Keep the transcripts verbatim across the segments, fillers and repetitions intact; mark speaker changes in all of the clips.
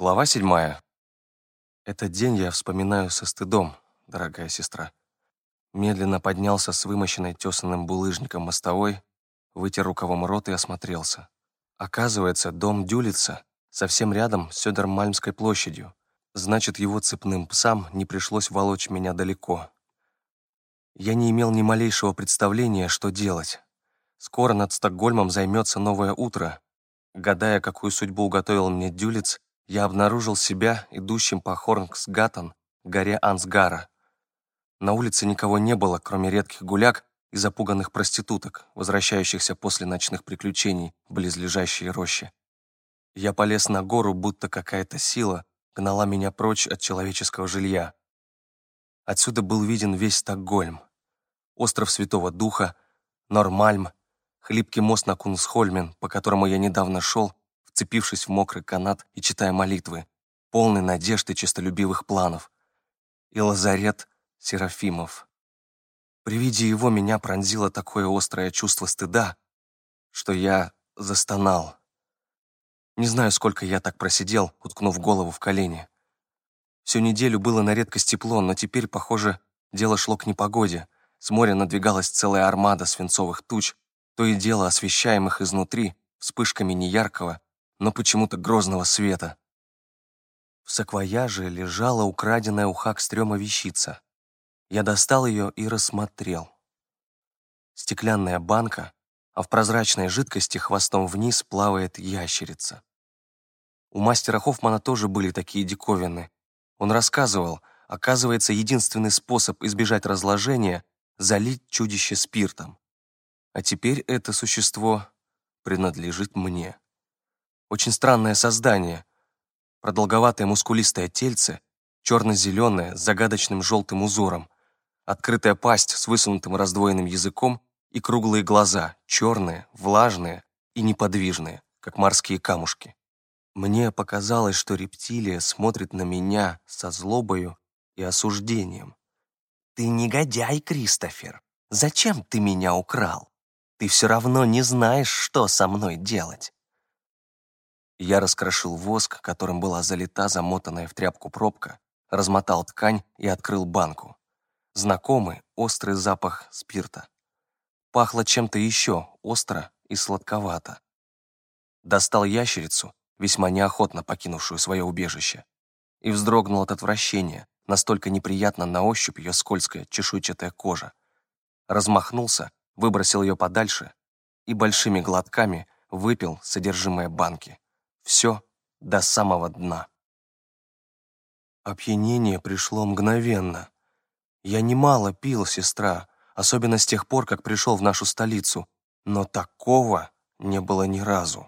Speaker 1: Глава седьмая. Этот день я вспоминаю со стыдом, дорогая сестра. Медленно поднялся с вымощенной тесаным булыжником мостовой, вытер рукавом рот и осмотрелся. Оказывается, дом Дюлица совсем рядом с Сёдермальмской площадью. Значит, его цепным псам не пришлось волочь меня далеко. Я не имел ни малейшего представления, что делать. Скоро над Стокгольмом займется новое утро. Гадая, какую судьбу уготовил мне Дюлиц, я обнаружил себя идущим по Хорнгсгаттен, горе Ансгара. На улице никого не было, кроме редких гуляк и запуганных проституток, возвращающихся после ночных приключений в близлежащие рощи. Я полез на гору, будто какая-то сила гнала меня прочь от человеческого жилья. Отсюда был виден весь Стокгольм. Остров Святого Духа, Нормальм, хлипкий мост на Кунсхольмен, по которому я недавно шел, вцепившись в мокрый канат и читая молитвы, полный надежд и честолюбивых планов, и лазарет Серафимов. При виде его меня пронзило такое острое чувство стыда, что я застонал. Не знаю, сколько я так просидел, уткнув голову в колени. Всю неделю было на редкость тепло, но теперь, похоже, дело шло к непогоде. С моря надвигалась целая армада свинцовых туч, то и дело освещаемых изнутри вспышками неяркого, но почему-то грозного света. В саквояже лежала украденная у Хакстрёма вещица. Я достал ее и рассмотрел. Стеклянная банка, а в прозрачной жидкости хвостом вниз плавает ящерица. У мастера Хоффмана тоже были такие диковины. Он рассказывал, оказывается, единственный способ избежать разложения — залить чудище спиртом. А теперь это существо принадлежит мне. Очень странное создание. Продолговатое мускулистое тельце, черно-зеленое, с загадочным желтым узором, открытая пасть с высунутым раздвоенным языком и круглые глаза, черные, влажные и неподвижные, как морские камушки. Мне показалось, что рептилия смотрит на меня со злобою и осуждением. «Ты негодяй, Кристофер! Зачем ты меня украл? Ты все равно не знаешь, что со мной делать!» Я раскрошил воск, которым была залита замотанная в тряпку пробка, размотал ткань и открыл банку. Знакомый острый запах спирта. Пахло чем-то еще, остро и сладковато. Достал ящерицу, весьма неохотно покинувшую свое убежище, и вздрогнул от отвращения, настолько неприятно на ощупь ее скользкая чешуйчатая кожа. Размахнулся, выбросил ее подальше и большими глотками выпил содержимое банки. Все до самого дна. Опьянение пришло мгновенно. Я немало пил, сестра, особенно с тех пор, как пришел в нашу столицу, но такого не было ни разу.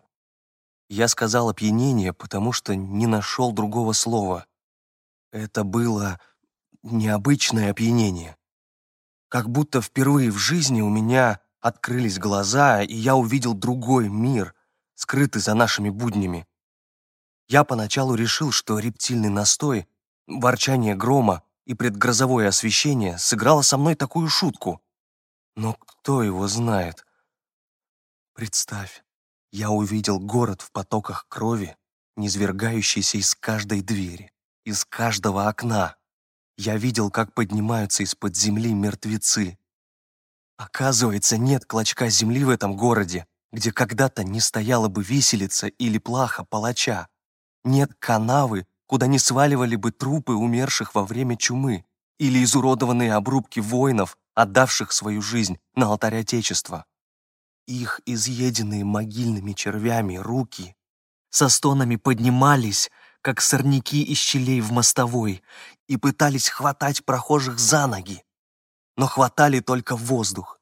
Speaker 1: Я сказал опьянение, потому что не нашел другого слова. Это было необычное опьянение. Как будто впервые в жизни у меня открылись глаза, и я увидел другой мир, скрытый за нашими буднями. Я поначалу решил, что рептильный настой, ворчание грома и предгрозовое освещение сыграло со мной такую шутку. Но кто его знает? Представь, я увидел город в потоках крови, низвергающийся из каждой двери, из каждого окна. Я видел, как поднимаются из-под земли мертвецы. Оказывается, нет клочка земли в этом городе, где когда-то не стояла бы виселица или плаха палача. Нет канавы, куда не сваливали бы трупы умерших во время чумы или изуродованные обрубки воинов, отдавших свою жизнь на алтарь Отечества. Их изъеденные могильными червями руки со стонами поднимались, как сорняки из щелей в мостовой, и пытались хватать прохожих за ноги, но хватали только воздух.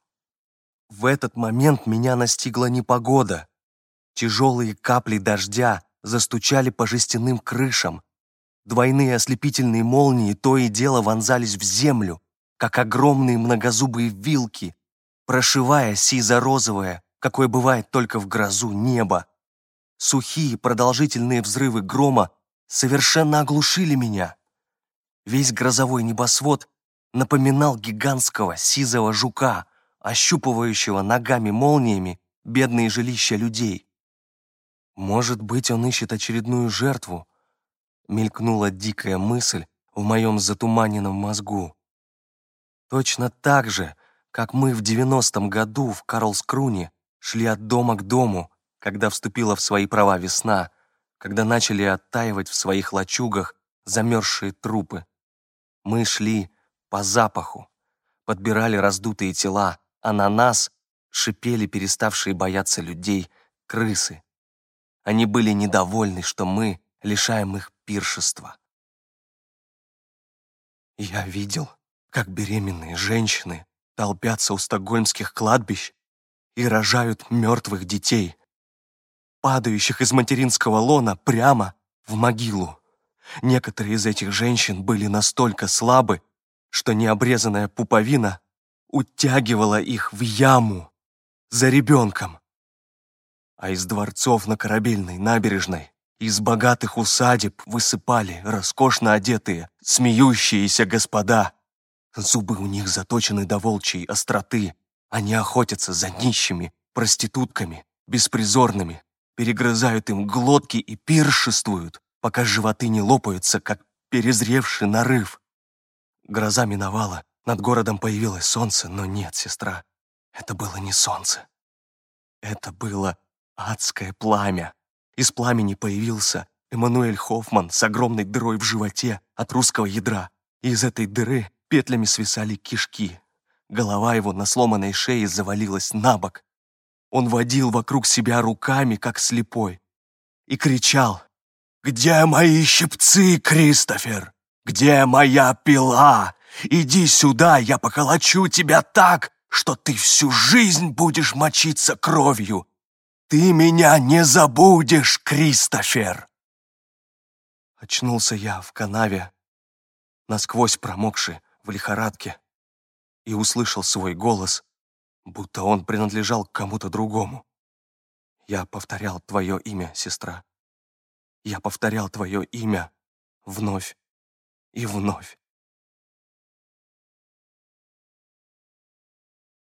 Speaker 1: В этот момент меня настигла непогода. Тяжелые капли дождя застучали по жестяным крышам. Двойные ослепительные молнии то и дело вонзались в землю, как огромные многозубые вилки, прошивая сизо-розовое, какое бывает только в грозу, небо. Сухие продолжительные взрывы грома совершенно оглушили меня. Весь грозовой небосвод напоминал гигантского сизого жука, ощупывающего ногами-молниями бедные жилища людей. Может быть, он ищет очередную жертву, Мелькнула дикая мысль в моем затуманенном мозгу. Точно так же, как мы в девяностом году в Карлскруне шли от дома к дому, когда вступила в свои права весна, когда начали оттаивать в своих лачугах замерзшие трупы. Мы шли по запаху, подбирали раздутые тела, а на нас шипели переставшие бояться людей крысы. Они были недовольны, что мы лишаем их пиршества. Я видел, как беременные женщины толпятся у стокгольмских кладбищ и рожают мертвых детей, падающих из материнского лона прямо в могилу. Некоторые из этих женщин были настолько слабы, что необрезанная пуповина утягивала их в яму за ребенком. А из дворцов на Корабельной набережной, из богатых усадеб высыпали роскошно одетые, смеющиеся господа. Зубы у них заточены до волчьей остроты. Они охотятся за нищими, проститутками, беспризорными, перегрызают им глотки и пиршествуют, пока животы не лопаются, как перезревший нарыв. Гроза миновала, над городом появилось солнце, но нет, сестра, это было не солнце. Это было адское пламя. Из пламени появился Эммануэль Хоффман с огромной дырой в животе от русского ядра. И из этой дыры петлями свисали кишки. Голова его на сломанной шее завалилась на бок. Он водил вокруг себя руками, как слепой, и кричал: «Где мои щипцы, Кристофер? Где моя пила? Иди сюда, я поколочу тебя так, что ты всю жизнь будешь мочиться кровью. Ты меня не забудешь, Кристофер!» Очнулся я в канаве, насквозь промокший в лихорадке, и услышал свой голос, будто он принадлежал к кому-то другому. Я повторял твое имя, сестра. Я повторял твое имя вновь и вновь.